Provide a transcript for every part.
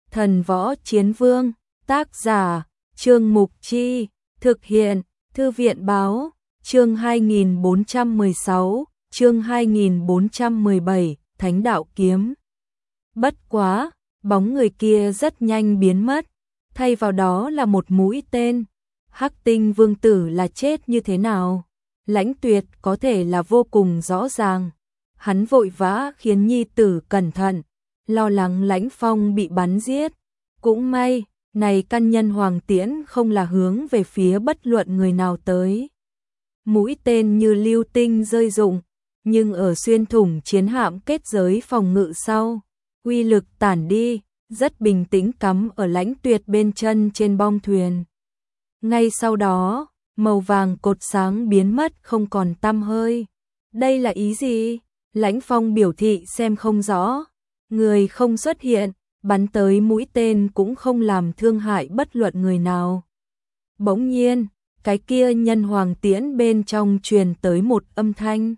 Thần Võ Chiến Vương, tác giả, Trương Mục Chi, thực hiện, Thư viện Báo, chương 2416, chương 2417, Thánh Đạo Kiếm. Bất quá, bóng người kia rất nhanh biến mất, thay vào đó là một mũi tên. Hắc Tinh Vương tử là chết như thế nào? Lãnh Tuyệt có thể là vô cùng rõ ràng. Hắn vội vã khiến nhi tử cẩn thận, lo lắng Lãnh Phong bị bắn giết. Cũng may, này căn nhân hoàng tiễn không là hướng về phía bất luận người nào tới. Mũi tên như lưu tinh rơi rụng, nhưng ở xuyên thủng chiến hạm kết giới phòng ngự sau, uy lực tản đi, rất bình tĩnh cắm ở Lãnh Tuyệt bên chân trên bong thuyền. Ngay sau đó, màu vàng cột sáng biến mất không còn tăm hơi. Đây là ý gì? Lãnh Phong biểu thị xem không rõ. Người không xuất hiện, bắn tới mũi tên cũng không làm thương hại bất luận người nào. Bỗng nhiên, cái kia nhân hoàng tiễn bên trong truyền tới một âm thanh.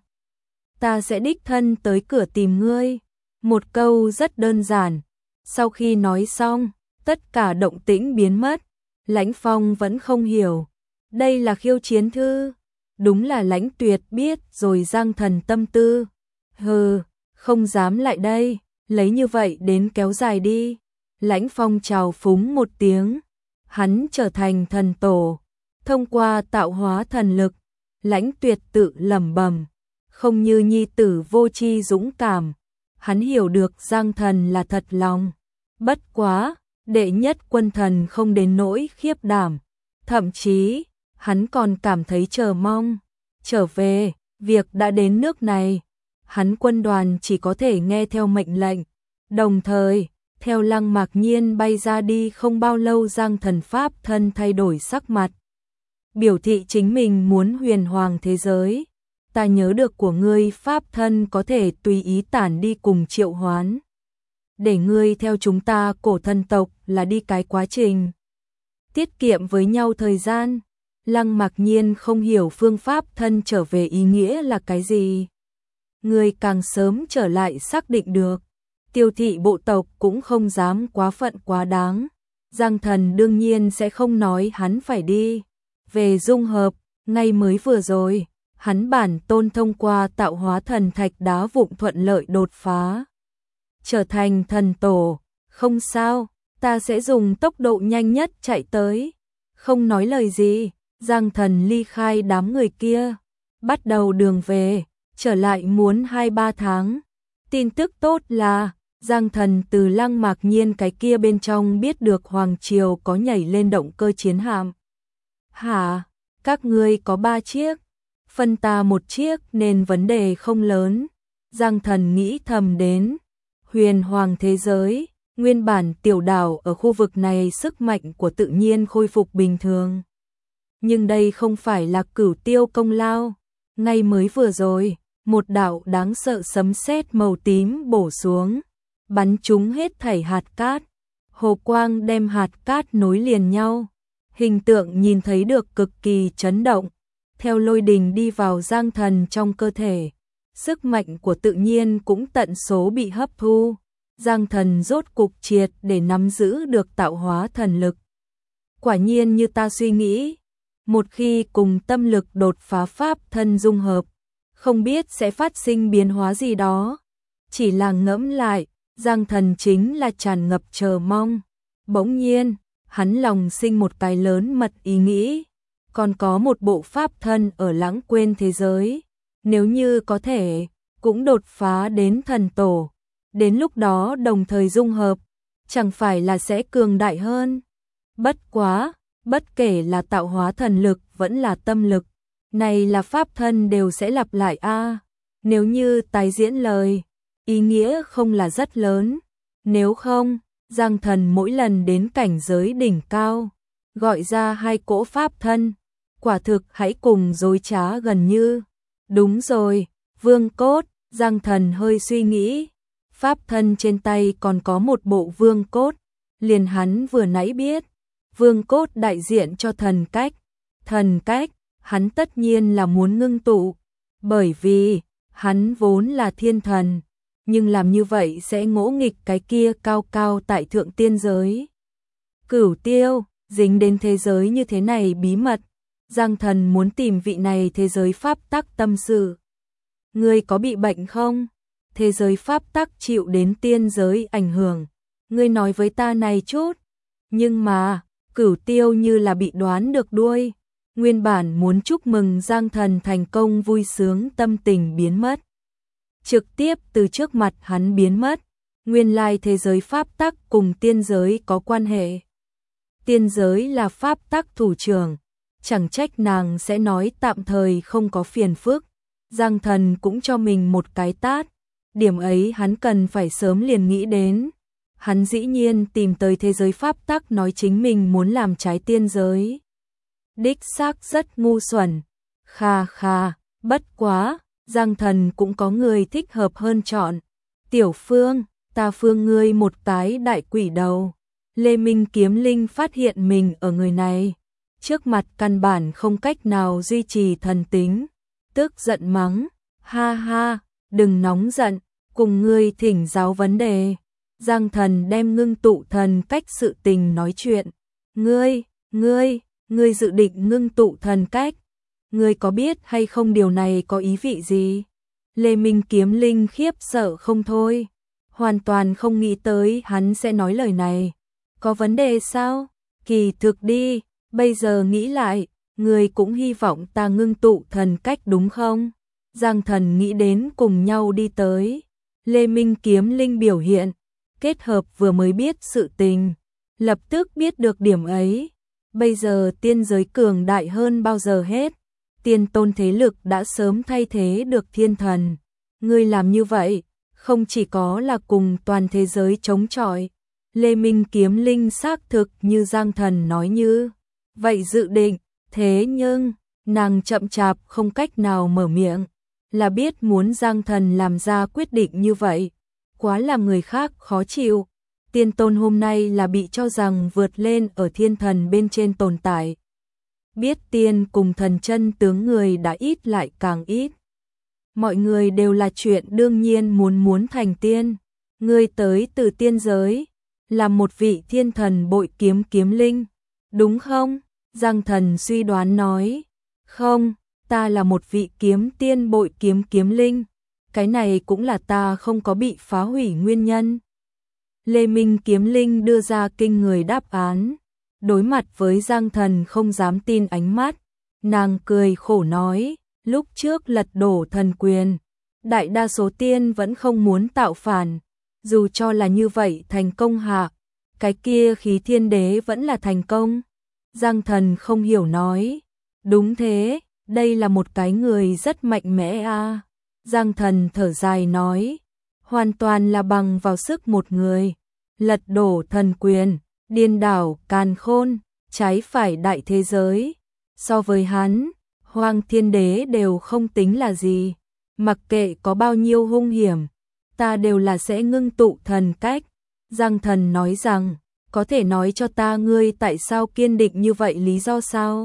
Ta sẽ đích thân tới cửa tìm ngươi. Một câu rất đơn giản. Sau khi nói xong, tất cả động tĩnh biến mất. Lãnh Phong vẫn không hiểu. Đây là khiêu chiến thư. Đúng là Lãnh Tuyệt biết rồi Giang Thần tâm tư. Hừ, không dám lại đây. Lấy như vậy đến kéo dài đi. Lãnh Phong chào phúng một tiếng. Hắn trở thành thần tổ. Thông qua tạo hóa thần lực, Lãnh Tuyệt tự lẩm bẩm, không như nhi tử vô tri dũng cảm. Hắn hiểu được Giang Thần là thật lòng. Bất quá, đệ nhất quân thần không đến nỗi khiếp đảm. Thậm chí, hắn còn cảm thấy chờ mong. Trở về, việc đã đến nước này. Hắn quân đoàn chỉ có thể nghe theo mệnh lệnh. Đồng thời, theo Lăng Mạc Nhiên bay ra đi không bao lâu Giang Thần pháp thân thay đổi sắc mặt. Biểu thị chính mình muốn huyền hoàng thế giới. Ta nhớ được của ngươi pháp thân có thể tùy ý tản đi cùng triệu hoán. Để ngươi theo chúng ta cổ thần tộc là đi cái quá trình. Tiết kiệm với nhau thời gian. Lăng Mạc Nhiên không hiểu phương pháp thân trở về ý nghĩa là cái gì. Ngươi càng sớm trở lại xác định được. Tiêu thị bộ tộc cũng không dám quá phận quá đáng. Giang Thần đương nhiên sẽ không nói hắn phải đi. Về dung hợp, ngay mới vừa rồi, hắn bản tôn thông qua tạo hóa thần thạch đá vụn thuận lợi đột phá. Trở thành thần tổ, không sao, ta sẽ dùng tốc độ nhanh nhất chạy tới. Không nói lời gì, Giang Thần ly khai đám người kia, bắt đầu đường về, trở lại muốn 2-3 tháng. Tin tức tốt là, Giang Thần từ Lăng Mạc Nhiên cái kia bên trong biết được Hoàng Triều có nhảy lên động cơ chiến hạm. Hả? Các ngươi có 3 chiếc, phân ta 1 chiếc nên vấn đề không lớn. Giang Thần nghĩ thầm đến. Huyền hoàng thế giới, nguyên bản tiểu đảo ở khu vực này sức mạnh của tự nhiên khôi phục bình thường. Nhưng đây không phải là Cửu Tiêu công lao. Ngay mới vừa rồi, một đạo đáng sợ sấm sét màu tím bổ xuống, bắn trúng hết thảy hạt cát. Hồ quang đem hạt cát nối liền nhau. Hình tượng nhìn thấy được cực kỳ chấn động. Theo lôi đình đi vào Giang Thần trong cơ thể. Sức mạnh của tự nhiên cũng tận số bị hấp thu. Giang Thần rốt cục triệt để nắm giữ được tạo hóa thần lực. Quả nhiên như ta suy nghĩ. Một khi cùng tâm lực đột phá pháp thân dung hợp, không biết sẽ phát sinh biến hóa gì đó. Chỉ là ngẫm lại, Giang Thần chính là tràn ngập chờ mong. Bỗng nhiên, hắn lòng sinh một cái lớn mật ý nghĩ. Còn có một bộ pháp thân ở lãng quên thế giới. Nếu như có thể, cũng đột phá đến thần tổ. Đến lúc đó đồng thời dung hợp, chẳng phải là sẽ cường đại hơn. Bất quá, bất kể là tạo hóa thần lực vẫn là tâm lực, này là pháp thân đều sẽ lặp lại a. Nếu như tái diễn lời, ý nghĩa không là rất lớn. Nếu không, Giang Thần mỗi lần đến cảnh giới đỉnh cao, gọi ra 2 cỗ pháp thân, quả thực hãy cùng dối trá gần như. Đúng rồi, vương cốt, Giang Thần hơi suy nghĩ. Pháp thân trên tay còn có một bộ vương cốt, liền hắn vừa nãy biết. Vương cốt đại diện cho thần cách. Thần cách, hắn tất nhiên là muốn ngưng tụ, bởi vì hắn vốn là thiên thần. nhưng làm như vậy sẽ ngỗ nghịch cái kia cao cao tại thượng tiên giới. Cửu Tiêu, dính đến thế giới như thế này bí mật, Giang Thần muốn tìm vị này thế giới pháp tắc tâm sự. Ngươi có bị bệnh không? Thế giới pháp tắc chịu đến tiên giới ảnh hưởng, ngươi nói với ta này chút. Nhưng mà, Cửu Tiêu như là bị đoán được đuôi, nguyên bản muốn chúc mừng Giang Thần thành công vui sướng tâm tình biến mất. Trực tiếp từ trước mặt hắn biến mất, nguyên lai thế giới pháp tắc cùng tiên giới có quan hệ. Tiên giới là pháp tắc thủ trưởng, chẳng trách nàng sẽ nói tạm thời không có phiền phức. Giang Thần cũng cho mình một cái tát, điểm ấy hắn cần phải sớm liền nghĩ đến. Hắn dĩ nhiên tìm tới thế giới pháp tắc nói chính mình muốn làm trái tiên giới. Đích xác rất ngu xuẩn. Kha kha, bất quá, Giang Thần cũng có người thích hợp hơn chọn. Tiểu Phương, ta phương ngươi một cái đại quỷ đầu. Lê Minh Kiếm Linh phát hiện mình ở người này, trước mặt căn bản không cách nào duy trì thần tính, tức giận mắng, ha ha, đừng nóng giận, cùng ngươi thỉnh giáo vấn đề. Giang Thần đem ngưng tụ thần cách sự tình nói chuyện. Ngươi dự định ngưng tụ thần cách, ngươi có biết hay không điều này có ý vị gì? Lê Minh Kiếm Linh khiếp sợ không thôi, hoàn toàn không nghĩ tới hắn sẽ nói lời này. Có vấn đề sao? Kỳ thực đi, bây giờ nghĩ lại, ngươi cũng hy vọng ta ngưng tụ thần cách đúng không? Giang Thần nghĩ đến cùng nhau đi tới. Lê Minh Kiếm Linh biểu hiện, kết hợp vừa mới biết sự tình, lập tức biết được điểm ấy. Bây giờ tiên giới cường đại hơn bao giờ hết, tiên tôn thế lực đã sớm thay thế được thiên thần. Ngươi làm như vậy, không chỉ có là cùng toàn thế giới chống chọi. Lê Minh Kiếm Linh xác thực như Giang Thần nói như vậy dự định, thế nhưng nàng chậm chạp không cách nào mở miệng, là biết muốn Giang Thần làm ra quyết định như vậy, quá làm người khác khó chịu. Tiên tôn hôm nay là bị cho rằng vượt lên ở thiên thần bên trên tồn tại. Biết tiên cùng thần chân tướng người đã ít lại càng ít. Mọi người đều là chuyện đương nhiên muốn thành tiên. Ngươi tới từ tiên giới, là một vị thiên thần bội kiếm kiếm linh, đúng không? Giang Thần suy đoán nói, không, ta là một vị kiếm tiên bội kiếm kiếm linh, cái này cũng là ta không có bị phá hủy nguyên nhân. Lê Minh Kiếm Linh đưa ra kinh người đáp án, đối mặt với Giang Thần không dám tin ánh mắt, nàng cười khổ nói, lúc trước lật đổ thần quyền, đại đa số tiên vẫn không muốn tạo phản, dù cho là như vậy thành công hạ, cái kia khí thiên đế vẫn là thành công. Giang Thần không hiểu nói, đúng thế, đây là một cái người rất mạnh mẽ a. Giang Thần thở dài nói, hoàn toàn là bằng vào sức một người, lật đổ thần quyền, điên đảo càn khôn, trái phải đại thế giới. So với hắn, Hoàng Thiên Đế đều không tính là gì, mặc kệ có bao nhiêu hung hiểm, ta đều là sẽ ngưng tụ thần cách. Giang Thần nói rằng, có thể nói cho ta ngươi tại sao kiên định như vậy lý do sao?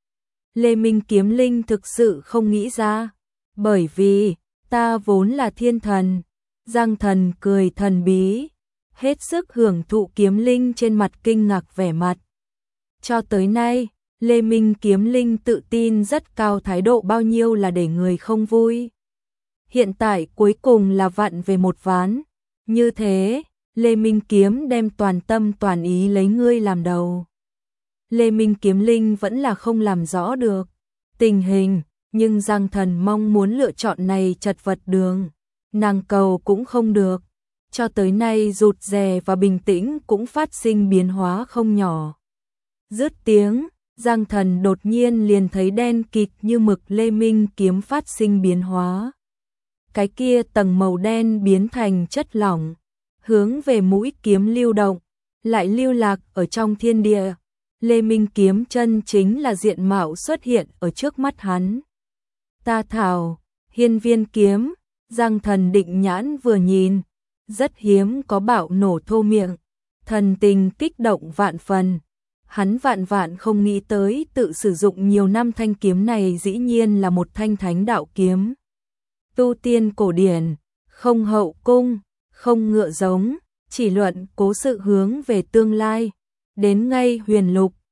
Lê Minh Kiếm Linh thực sự không nghĩ ra, bởi vì ta vốn là thiên thần. Giang Thần cười thần bí, hết sức hưởng thụ Kiếm Linh trên mặt kinh ngạc vẻ mặt. Cho tới nay, Lê Minh Kiếm Linh tự tin rất cao, thái độ bao nhiêu là để người không vui. Hiện tại cuối cùng là vặn về một ván, như thế, Lê Minh Kiếm đem toàn tâm toàn ý lấy ngươi làm đầu. Lê Minh Kiếm Linh vẫn là không làm rõ được tình hình, nhưng Giang Thần mong muốn lựa chọn này chật vật đường, nàng cầu cũng không được, cho tới nay rụt rè và bình tĩnh cũng phát sinh biến hóa không nhỏ. Dứt tiếng, Giang Thần đột nhiên liền thấy đen kịt như mực Lê Minh Kiếm phát sinh biến hóa. Cái kia tầng màu đen biến thành chất lỏng, hướng về mũi kiếm lưu động, lại lưu lạc ở trong thiên địa. Lê Minh Kiếm chân chính là diện mạo xuất hiện ở trước mắt hắn. Ta thảo, Hiên Viên kiếm, Giang Thần định nhãn vừa nhìn, rất hiếm có bạo nổ thô miệng, thần tình kích động vạn phần. Hắn vạn không nghĩ tới tự sử dụng nhiều năm thanh kiếm này dĩ nhiên là một thanh thánh đạo kiếm. Tu tiên cổ điển, không hậu cung, không ngựa giống, chỉ luận cố sự hướng về tương lai. Đến ngay huyền lục,